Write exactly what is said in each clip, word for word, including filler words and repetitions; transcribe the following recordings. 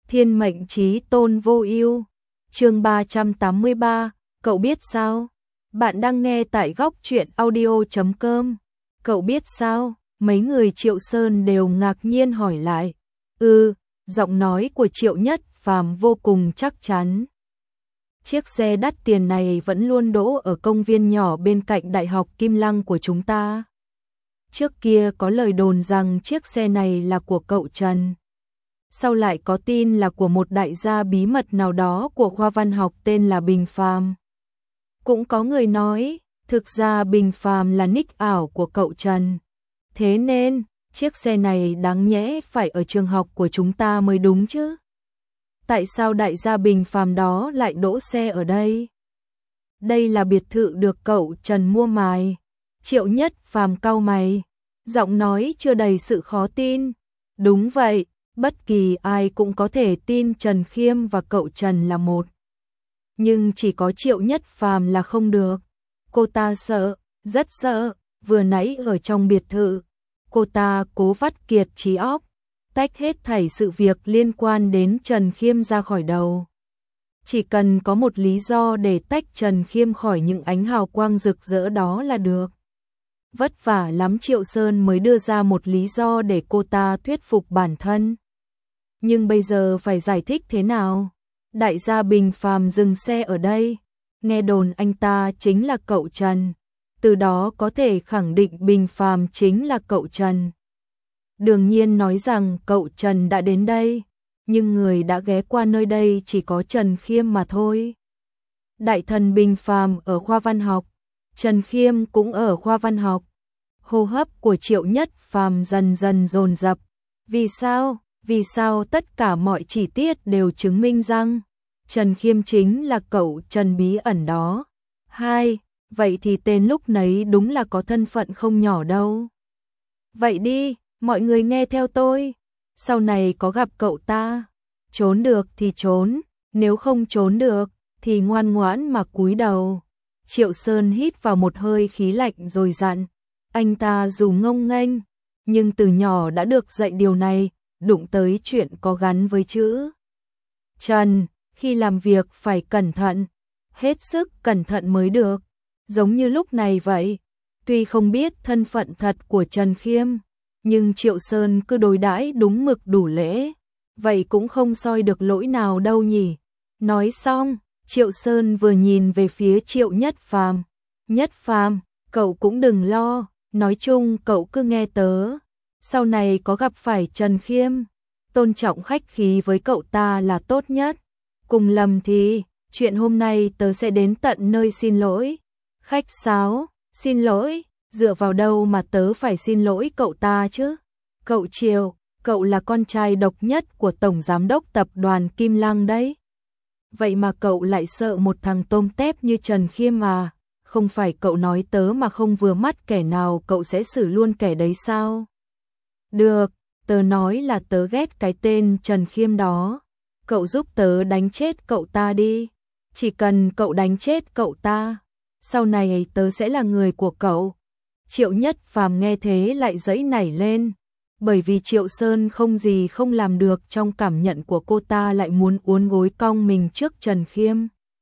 Thiên mệnh chí tôn vô ưu. Chương ba trăm tám mươi ba, cậu biết sao? Bạn đang nghe tại góc truyện audio chấm com. Cậu biết sao? Mấy người Triệu Sơn đều ngạc nhiên hỏi lại. Ừ, giọng nói của Triệu Nhất Phàm vô cùng chắc chắn. Chiếc xe đắt tiền này vẫn luôn đỗ ở công viên nhỏ bên cạnh Đại học Kim Lăng của chúng ta. Trước kia có lời đồn rằng chiếc xe này là của cậu Trần. Sau lại có tin là của một đại gia bí mật nào đó của khoa văn học tên là Bình Phàm. Cũng có người nói, thực ra Bình Phàm là nick ảo của cậu Trần. Thế nên, chiếc xe này đáng nhẽ phải ở trường học của chúng ta mới đúng chứ. Tại sao đại gia Bình Phàm đó lại đỗ xe ở đây? Đây là biệt thự được cậu Trần mua mài. Triệu Nhất Phàm cau mày, giọng nói chưa đầy sự khó tin. Đúng vậy, bất kỳ ai cũng có thể tin Trần Khiêm và cậu Trần là một. Nhưng chỉ có Triệu Nhất Phàm là không được. Cô ta sợ, rất sợ, vừa nãy ở trong biệt thự. Cô ta cố vắt kiệt trí óc, tách hết thảy sự việc liên quan đến Trần Khiêm ra khỏi đầu. Chỉ cần có một lý do để tách Trần Khiêm khỏi những ánh hào quang rực rỡ đó là được. Vất vả lắm Triệu Sơn mới đưa ra một lý do để cô ta thuyết phục bản thân. Nhưng bây giờ phải giải thích thế nào? Đại gia Bình Phàm dừng xe ở đây, nghe đồn anh ta chính là cậu Trần, từ đó có thể khẳng định Bình Phàm chính là cậu Trần. Đương nhiên nói rằng cậu Trần đã đến đây, nhưng người đã ghé qua nơi đây chỉ có Trần Khiêm mà thôi. Đại thần Bình Phàm ở khoa văn học, Trần Khiêm cũng ở khoa văn học. Hô hấp của Triệu Nhất Phàm dần dần dồn dập. Vì sao? Vì sao tất cả mọi chi tiết đều chứng minh rằng Trần Khiêm chính là cậu Trần bí ẩn đó? Hai, vậy thì tên lúc nấy đúng là có thân phận không nhỏ đâu. Vậy đi, mọi người nghe theo tôi. Sau này có gặp cậu ta, trốn được thì trốn, nếu không trốn được thì ngoan ngoãn mà cúi đầu. Triệu Sơn hít vào một hơi khí lạnh rồi dặn. Anh ta dù ngông nghênh, nhưng từ nhỏ đã được dạy điều này, đụng tới chuyện có gắn với chữ Trần, khi làm việc phải cẩn thận, hết sức cẩn thận mới được. Giống như lúc này vậy, tuy không biết thân phận thật của Trần Khiêm, nhưng Triệu Sơn cứ đối đãi đúng mực đủ lễ, vậy cũng không soi được lỗi nào đâu nhỉ. Nói xong, Triệu Sơn vừa nhìn về phía Triệu Nhất Phàm. Nhất Phàm, cậu cũng đừng lo, nói chung cậu cứ nghe tớ. Sau này có gặp phải Trần Khiêm, tôn trọng khách khí với cậu ta là tốt nhất. Cùng lầm thì, chuyện hôm nay tớ sẽ đến tận nơi xin lỗi. Khách sáo, xin lỗi, dựa vào đâu mà tớ phải xin lỗi cậu ta chứ? Cậu Triệu, cậu là con trai độc nhất của Tổng Giám đốc Tập đoàn Kim Lăng đấy. Vậy mà cậu lại sợ một thằng tôm tép như Trần Khiêm à? Không phải cậu nói tớ mà không vừa mắt kẻ nào cậu sẽ xử luôn kẻ đấy sao? Được, tớ nói là tớ ghét cái tên Trần Khiêm đó. Cậu giúp tớ đánh chết cậu ta đi. Chỉ cần cậu đánh chết cậu ta, sau này tớ sẽ là người của cậu. Triệu Nhất Phàm nghe thế lại giãy nảy lên. Bởi vì Triệu Sơn không gì không làm được trong cảm nhận của cô ta lại muốn uốn gối cong mình trước Trần Khiêm.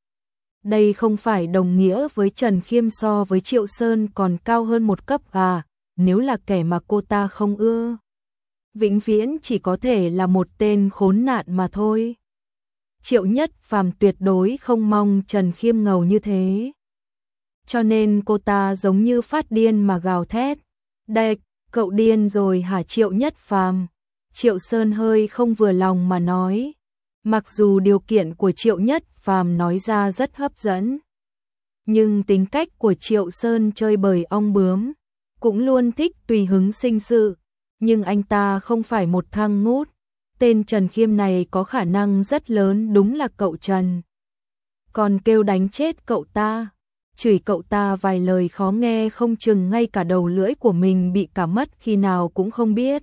Đây không phải đồng nghĩa với Trần Khiêm so với Triệu Sơn còn cao hơn một cấp à, nếu là kẻ mà cô ta không ưa. Vĩnh viễn chỉ có thể là một tên khốn nạn mà thôi. Triệu Nhất Phàm tuyệt đối không mong Trần Khiêm ngầu như thế. Cho nên cô ta giống như phát điên mà gào thét. Đây, cậu điên rồi hả Triệu Nhất Phàm? Triệu Sơn hơi không vừa lòng mà nói. Mặc dù điều kiện của Triệu Nhất Phàm nói ra rất hấp dẫn, nhưng tính cách của Triệu Sơn chơi bời ong bướm, cũng luôn thích tùy hứng sinh sự. Nhưng anh ta không phải một thằng ngút. Tên Trần Khiêm này có khả năng rất lớn đúng là cậu Trần. Còn kêu đánh chết cậu ta, chửi cậu ta vài lời khó nghe không chừng ngay cả đầu lưỡi của mình bị cả mất khi nào cũng không biết.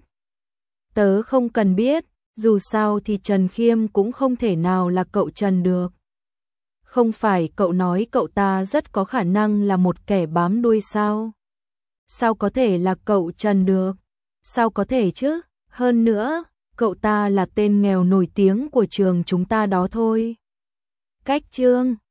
Tớ không cần biết, dù sao thì Trần Khiêm cũng không thể nào là cậu Trần được. Không phải cậu nói cậu ta rất có khả năng là một kẻ bám đuôi sao? Sao có thể là cậu Trần được? Sao có thể chứ? Hơn nữa, cậu ta là tên nghèo nổi tiếng của trường chúng ta đó thôi. Cách chương